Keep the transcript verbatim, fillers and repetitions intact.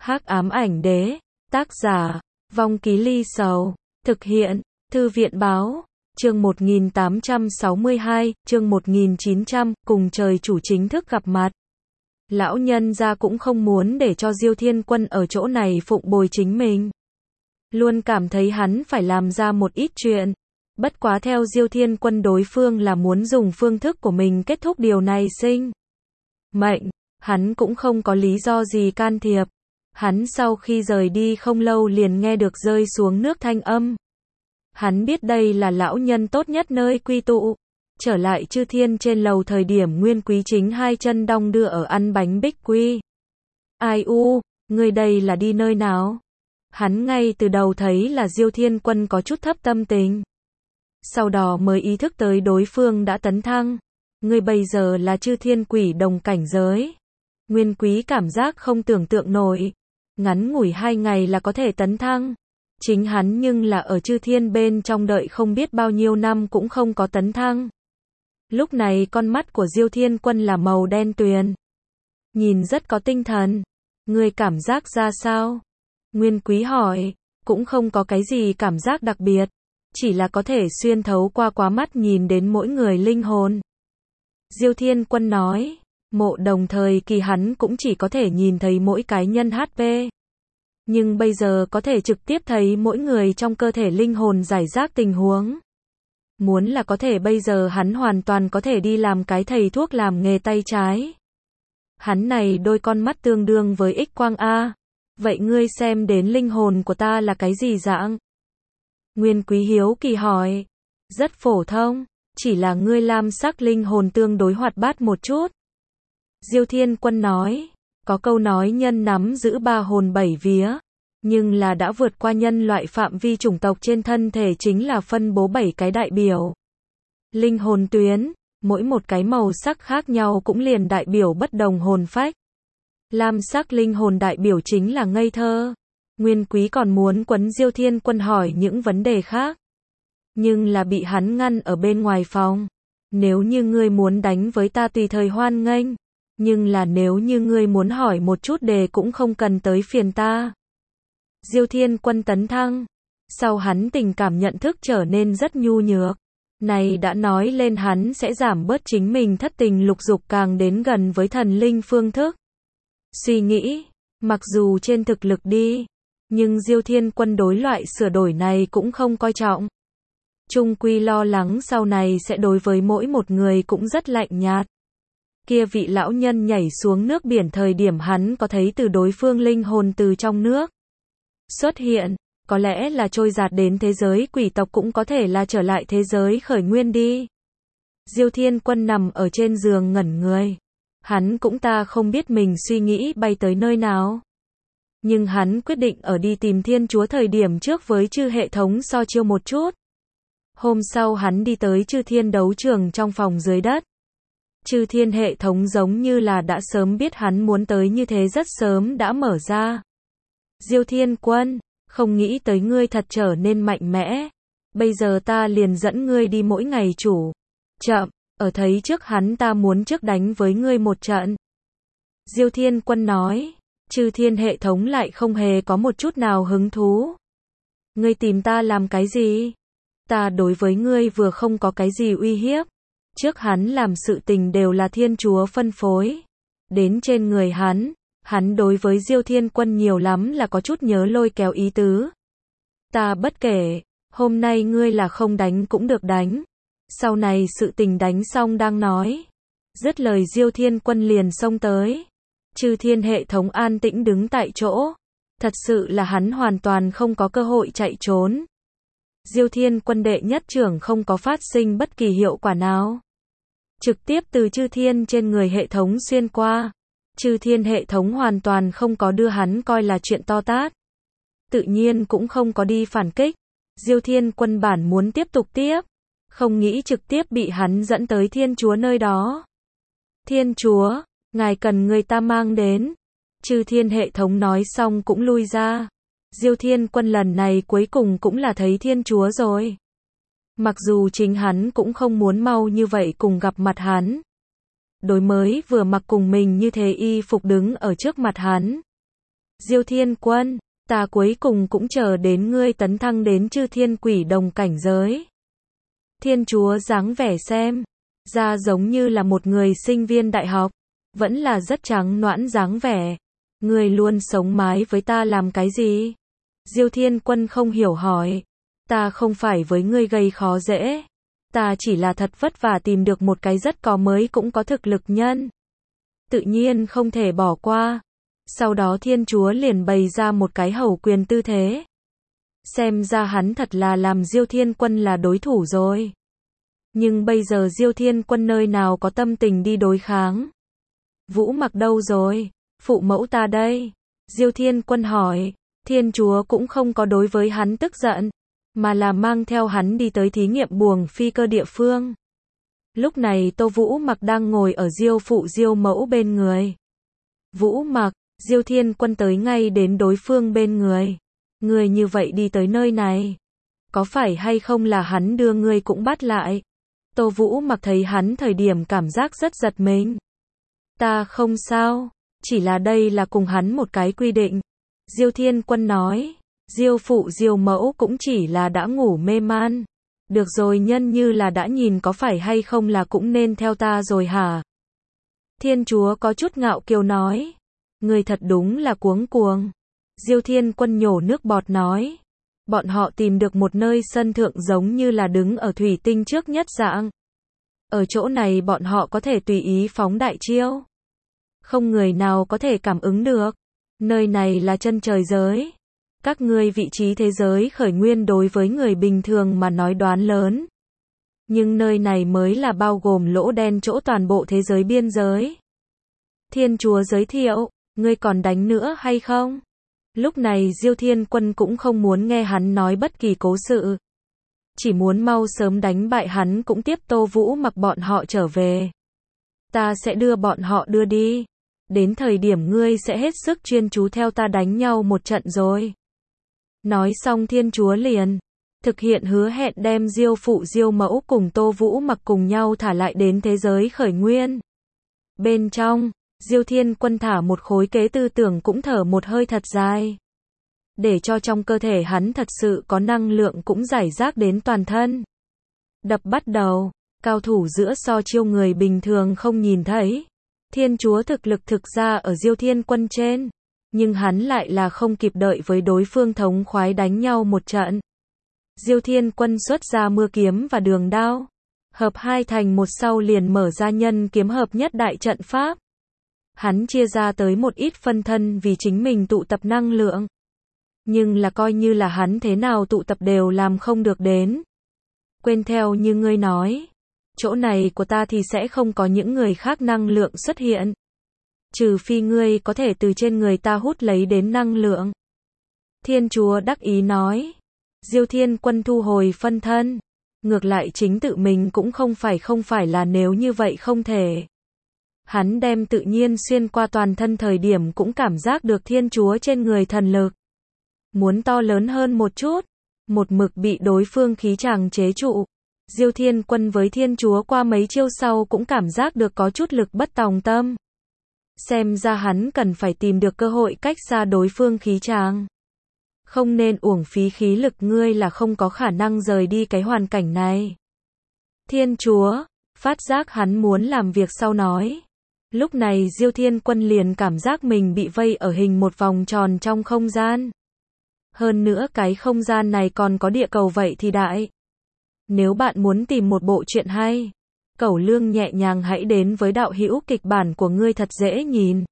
Hắc ám ảnh đế, tác giả, Vong Ký Ly Sầu, thực hiện, Thư viện báo, chương một nghìn tám trăm sáu mươi hai, chương một nghìn chín trăm, cùng trời chủ chính thức gặp mặt. Lão nhân gia cũng không muốn để cho Diêu Thiên Quân ở chỗ này phụng bồi chính mình. Luôn cảm thấy hắn phải làm ra một ít chuyện. Bất quá theo Diêu Thiên Quân đối phương là muốn dùng phương thức của mình kết thúc điều này sinh mệnh, hắn cũng không có lý do gì can thiệp. Hắn sau khi rời đi không lâu liền nghe được rơi xuống nước thanh âm. Hắn biết đây là lão nhân tốt nhất nơi quy tụ. Trở lại Chư Thiên trên lầu thời điểm Nguyên Quý chính hai chân đong đưa ở ăn bánh bích quy. Ai u, người đây là đi nơi nào? Hắn ngay từ đầu thấy là Diêu Thiên Quân có chút thấp tâm tình. Sau đó mới ý thức tới đối phương đã tấn thăng. Người bây giờ là Chư Thiên quỷ đồng cảnh giới. Nguyên Quý cảm giác không tưởng tượng nổi. Ngắn ngủi hai ngày là có thể tấn thăng. Chính hắn nhưng là ở Chư Thiên bên trong đợi không biết bao nhiêu năm cũng không có tấn thăng. Lúc này con mắt của Diêu Thiên Quân là màu đen tuyền. Nhìn rất có tinh thần. Người cảm giác ra sao? Nguyên Quý hỏi. Cũng không có cái gì cảm giác đặc biệt. Chỉ là có thể xuyên thấu qua quá mắt nhìn đến mỗi người linh hồn. Diêu Thiên Quân nói. Mộ đồng thời kỳ hắn cũng chỉ có thể nhìn thấy mỗi cái nhân hát pê. Nhưng bây giờ có thể trực tiếp thấy mỗi người trong cơ thể linh hồn giải rác tình huống. Muốn là có thể bây giờ hắn hoàn toàn có thể đi làm cái thầy thuốc làm nghề tay trái. Hắn này đôi con mắt tương đương với X quang A. Vậy ngươi xem đến linh hồn của ta là cái gì dạng? Nguyên Quý hiếu kỳ hỏi. Rất phổ thông, chỉ là ngươi lam sắc linh hồn tương đối hoạt bát một chút. Diêu Thiên Quân nói. Có câu nói nhân nắm giữ ba hồn bảy vía. Nhưng là đã vượt qua nhân loại phạm vi chủng tộc trên thân thể chính là phân bố bảy cái đại biểu. Linh hồn tuyến, mỗi một cái màu sắc khác nhau cũng liền đại biểu bất đồng hồn phách. Lam sắc linh hồn đại biểu chính là ngây thơ. Nguyên Quý còn muốn quấn Diêu Thiên Quân hỏi những vấn đề khác. Nhưng là bị hắn ngăn ở bên ngoài phòng. Nếu như ngươi muốn đánh với ta tùy thời hoan nghênh. Nhưng là nếu như ngươi muốn hỏi một chút đề cũng không cần tới phiền ta. Diêu Thiên Quân tấn thăng. Sau hắn tình cảm nhận thức trở nên rất nhu nhược. Này đã nói lên hắn sẽ giảm bớt chính mình thất tình lục dục càng đến gần với thần linh phương thức. Suy nghĩ, mặc dù trên thực lực đi, nhưng Diêu Thiên Quân đối loại sửa đổi này cũng không coi trọng. Chung quy lo lắng sau này sẽ đối với mỗi một người cũng rất lạnh nhạt. Kia vị lão nhân nhảy xuống nước biển thời điểm hắn có thấy từ đối phương linh hồn từ trong nước xuất hiện, có lẽ là trôi dạt đến thế giới quỷ tộc cũng có thể là trở lại thế giới khởi nguyên đi. Diêu Thiên Quân nằm ở trên giường ngẩn người. Hắn cũng ta không biết mình suy nghĩ bay tới nơi nào. Nhưng hắn quyết định ở đi tìm Thiên Chúa thời điểm trước với chư hệ thống so chiêu một chút. Hôm sau hắn đi tới Chư Thiên đấu trường trong phòng dưới đất. Chư Thiên hệ thống giống như là đã sớm biết hắn muốn tới như thế rất sớm đã mở ra. Diêu Thiên Quân, không nghĩ tới ngươi thật trở nên mạnh mẽ. Bây giờ ta liền dẫn ngươi đi mỗi ngày chủ. Chậm, ở thấy trước hắn ta muốn trước đánh với ngươi một trận. Diêu Thiên Quân nói, Chư Thiên hệ thống lại không hề có một chút nào hứng thú. Ngươi tìm ta làm cái gì? Ta đối với ngươi vừa không có cái gì uy hiếp. Trước hắn làm sự tình đều là Thiên Chúa phân phối. Đến trên người hắn, hắn đối với Diêu Thiên Quân nhiều lắm là có chút nhớ lôi kéo ý tứ. Ta bất kể, hôm nay ngươi là không đánh cũng được đánh. Sau này sự tình đánh xong đang nói. Dứt lời Diêu Thiên Quân liền xông tới. Chư Thiên hệ thống an tĩnh đứng tại chỗ. Thật sự là hắn hoàn toàn không có cơ hội chạy trốn. Diêu Thiên Quân đệ nhất trưởng không có phát sinh bất kỳ hiệu quả nào. Trực tiếp từ Chư Thiên trên người hệ thống xuyên qua. Chư Thiên hệ thống hoàn toàn không có đưa hắn coi là chuyện to tát. Tự nhiên cũng không có đi phản kích. Diêu Thiên Quân bản muốn tiếp tục tiếp. Không nghĩ trực tiếp bị hắn dẫn tới Thiên Chúa nơi đó. Thiên Chúa, ngài cần người ta mang đến. Chư Thiên hệ thống nói xong cũng lui ra. Diêu Thiên Quân lần này cuối cùng cũng là thấy Thiên Chúa rồi. Mặc dù chính hắn cũng không muốn mau như vậy cùng gặp mặt hắn. Đối mới vừa mặc cùng mình như thế y phục đứng ở trước mặt hắn. Diêu Thiên Quân, ta cuối cùng cũng chờ đến ngươi tấn thăng đến chư thiên quỷ đồng cảnh giới. Thiên Chúa dáng vẻ xem ra giống như là một người sinh viên đại học, vẫn là rất trắng nõn dáng vẻ. Ngươi luôn sống mái với ta làm cái gì? Diêu Thiên Quân không hiểu hỏi. Ta không phải với ngươi gây khó dễ. Ta chỉ là thật vất vả tìm được một cái rất có mới cũng có thực lực nhân. Tự nhiên không thể bỏ qua. Sau đó Thiên Chúa liền bày ra một cái hầu quyền tư thế. Xem ra hắn thật là làm Diêu Thiên Quân là đối thủ rồi. Nhưng bây giờ Diêu Thiên Quân nơi nào có tâm tình đi đối kháng. Vũ Mặc đâu rồi? Phụ mẫu ta đây. Diêu Thiên Quân hỏi. Thiên Chúa cũng không có đối với hắn tức giận, mà là mang theo hắn đi tới thí nghiệm buồng phi cơ địa phương. Lúc này Tô Vũ Mặc đang ngồi ở Diêu phụ Diêu mẫu bên người. Vũ Mặc, Diêu Thiên Quân tới ngay đến đối phương bên người. Người như vậy đi tới nơi này, có phải hay không là hắn đưa ngươi cũng bắt lại? Tô Vũ Mặc thấy hắn thời điểm cảm giác rất giật mình. Ta không sao, chỉ là đây là cùng hắn một cái quy định. Diêu Thiên Quân nói, Diêu phụ Diêu mẫu cũng chỉ là đã ngủ mê man. Được rồi, nhân như là đã nhìn có phải hay không là cũng nên theo ta rồi hả? Thiên Chúa có chút ngạo kiều nói, người thật đúng là cuống cuồng. Diêu Thiên Quân nhổ nước bọt nói, bọn họ tìm được một nơi sân thượng giống như là đứng ở thủy tinh trước nhất dạng. Ở chỗ này bọn họ có thể tùy ý phóng đại chiêu. Không người nào có thể cảm ứng được. Nơi này là chân trời giới. Các ngươi vị trí thế giới khởi nguyên đối với người bình thường mà nói đoán lớn. Nhưng nơi này mới là bao gồm lỗ đen chỗ toàn bộ thế giới biên giới. Thiên Chúa giới thiệu, ngươi còn đánh nữa hay không? Lúc này Diêu Thiên Quân cũng không muốn nghe hắn nói bất kỳ cố sự. Chỉ muốn mau sớm đánh bại hắn cũng tiếp Tô Vũ Mặc bọn họ trở về. Ta sẽ đưa bọn họ đưa đi. Đến thời điểm ngươi sẽ hết sức chuyên chú theo ta đánh nhau một trận rồi. Nói xong Thiên Chúa liền thực hiện hứa hẹn đem Diêu phụ Diêu mẫu cùng Tô Vũ Mặc cùng nhau thả lại đến thế giới khởi nguyên. Bên trong, Diêu Thiên Quân thả một khối kế tư tưởng cũng thở một hơi thật dài. Để cho trong cơ thể hắn thật sự có năng lượng cũng giải rác đến toàn thân. Đập bắt đầu, cao thủ giữa so chiêu người bình thường không nhìn thấy. Thiên Chúa thực lực thực ra ở Diêu Thiên Quân trên, nhưng hắn lại là không kịp đợi với đối phương thống khoái đánh nhau một trận. Diêu Thiên Quân xuất ra mưa kiếm và đường đao, hợp hai thành một sau liền mở ra nhân kiếm hợp nhất đại trận pháp. Hắn chia ra tới một ít phân thân vì chính mình tụ tập năng lượng. Nhưng là coi như là hắn thế nào tụ tập đều làm không được đến. Quên theo như ngươi nói. Chỗ này của ta thì sẽ không có những người khác năng lượng xuất hiện. Trừ phi ngươi có thể từ trên người ta hút lấy đến năng lượng. Thiên Chúa đắc ý nói. Diêu Thiên Quân thu hồi phân thân. Ngược lại chính tự mình cũng không phải không phải là nếu như vậy không thể. Hắn đem tự nhiên xuyên qua toàn thân thời điểm cũng cảm giác được Thiên Chúa trên người thần lực. Muốn to lớn hơn một chút. Một mực bị đối phương khí tràng chế trụ. Diêu Thiên Quân với Thiên Chúa qua mấy chiêu sau cũng cảm giác được có chút lực bất tòng tâm. Xem ra hắn cần phải tìm được cơ hội cách xa đối phương khí tràng. Không nên uổng phí khí lực, ngươi là không có khả năng rời đi cái hoàn cảnh này. Thiên Chúa, phát giác hắn muốn làm việc sau nói. Lúc này Diêu Thiên Quân liền cảm giác mình bị vây ở hình một vòng tròn trong không gian. Hơn nữa cái không gian này còn có địa cầu vậy thì đại. Nếu bạn muốn tìm một bộ truyện hay, Cẩu Lương nhẹ nhàng hãy đến với đạo hữu kịch bản của ngươi thật dễ nhìn.